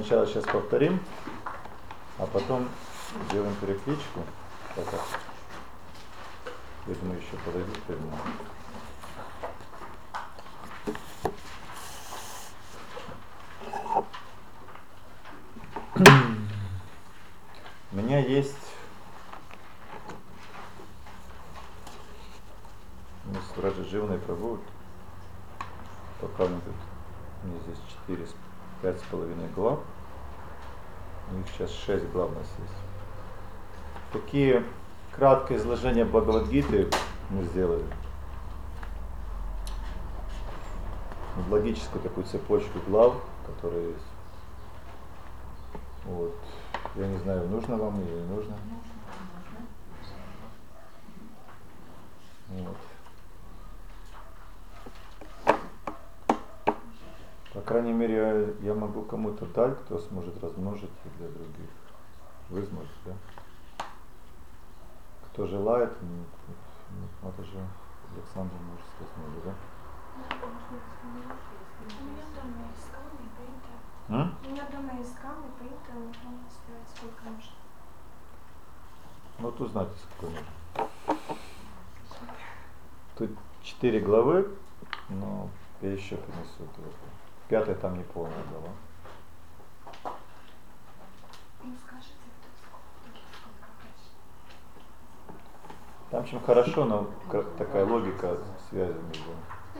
сначала сейчас повторим, а потом сделаем перекличку. Так, я думаю, еще подойдет времени. У меня есть Раджа-Дживана и Прабху, пока мне здесь 5,5 глав, у них сейчас 6 глав у нас есть. Такие краткое изложение Бхагавад-гиты мы сделали. Логическую такую цепочку глав, которые есть. Вот. Я не знаю, нужно вам или не нужно. Вот. По крайней мере, я могу кому-то дать, кто сможет размножить для других. Вы сможете, да? Кто желает, это же Александр может размножить, да? У меня дома есть сканы и принтер. У меня дома есть сканы и принтер, можно сделать сколько нужно. Вот узнайте, сколько нужно. Тут 4 главы, но я еще принесу. 5-я там не полная глава. Ну скажите, сколько дальше. Там чем хорошо, но такая логика связи между.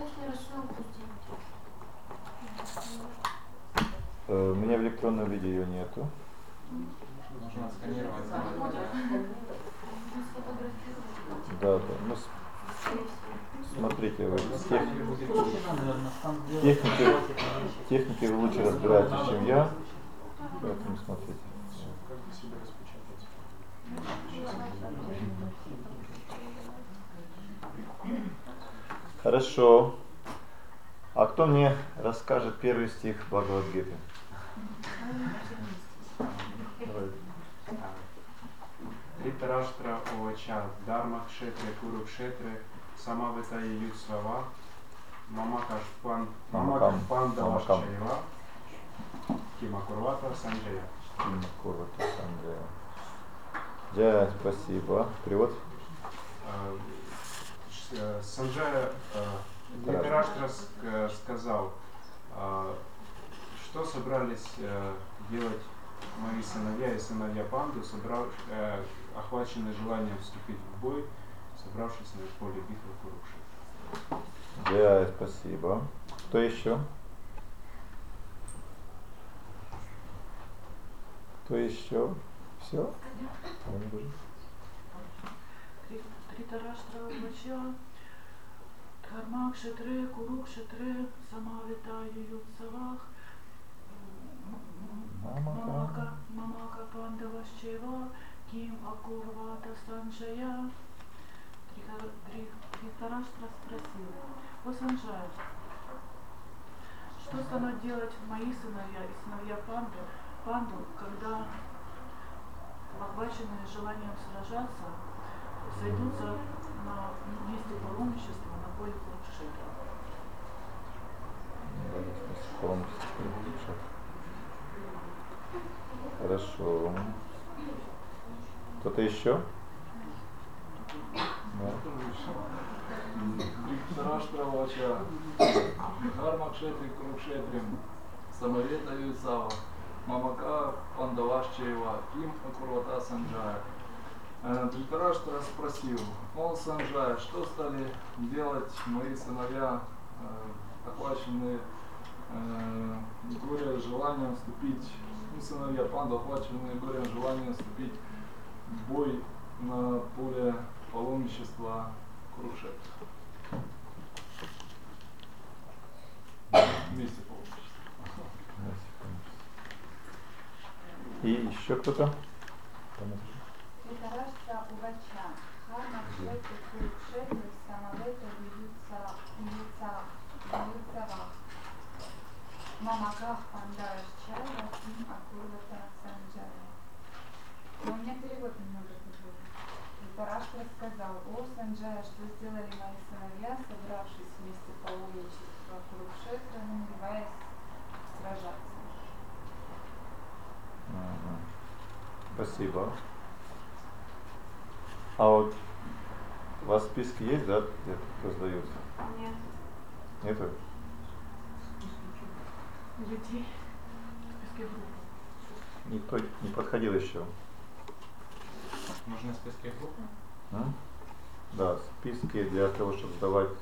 У меня в электронном виде ее нету. Можно сканировать. Да. Ну, смотрите, вы техники вы лучше разбираетесь, чем я. Поэтому смотрите. Как бы себя распечатать? Хорошо. А кто мне расскажет первый стих Бхагавад-гиты? Дритараштра Овача, Дharma Кшетре, Куру Кшетре, Самавитая Юдсвава, Мамакаш Пандавашчаева, Кимакурвата Санджая. Кимакурвата Санджая. Джая, спасибо. Перевод? Санджая, Дритараштра сказал, что собрались делать мои сыновья и сыновья Панду, охваченные желанием вступить в бой, собравшись на поле битвы Курукшетра. Джая, спасибо. Кто еще? Кто еще? Все? Дритараштра Овача, Дхарма Кшетре, Куру Кшетре, Самавитая Юдсавах, Мамака Пандавашчева, Ким Акурвата Санджая. Дритараштра спросил: о Санджая, что станут делать мои сыновья и сыновья Панду, когда, охваченные желанием сражаться, сойдутся на месте паломничества на поле Курукшетра? Хорошо. Кто-то еще? Дритараштра Овача, Дхарма Кшетре, Курукшетрем, Самавета Юдсава, Мамака Пандавашчаева, Ким Акурвата Санджая. Дритараштра спросил: о Санджая, что стали делать мои сыновья, охваченные горем желанием вступить, сыновья Панду, охваченные горем желанием вступить в бой на поле паломничества Курукшетра? Вместе паломничества. И еще кто-то? Дритараштра Овача, Дхарма Кшетре, Курукшетре, Самавета Юдсава, Мамаках Пандавашчаева, Ким Акурвата Санджая. Но у меня перевод немного другой. Дритараштра сказал: о Санджая, что сделали мои сыновья, собравшись вместе паломничества Курукшетра, намереваясь сражаться? Спасибо. А вот у вас списки есть, да, где раздаются? Нет. Нету? Людей. Списки групп. Никто не подходил еще. Можно списки групп? М? Да, списки для того, чтобы сдавать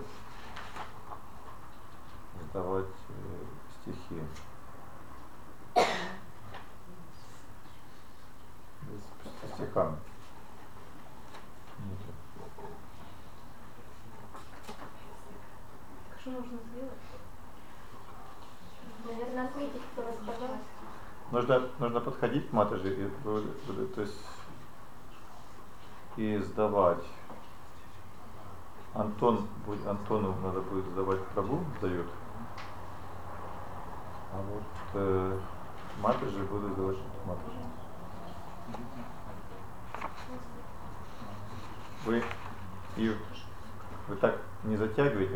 стихи. С стихами. Нету. Что нужно сделать? Наверное, отметить, кто рассказал. Нужно подходить к матери и, то есть, и сдавать. Антону надо будет сдавать Прабу, сдают. А вот матери буду сдавать матери. Вы так не затягиваете.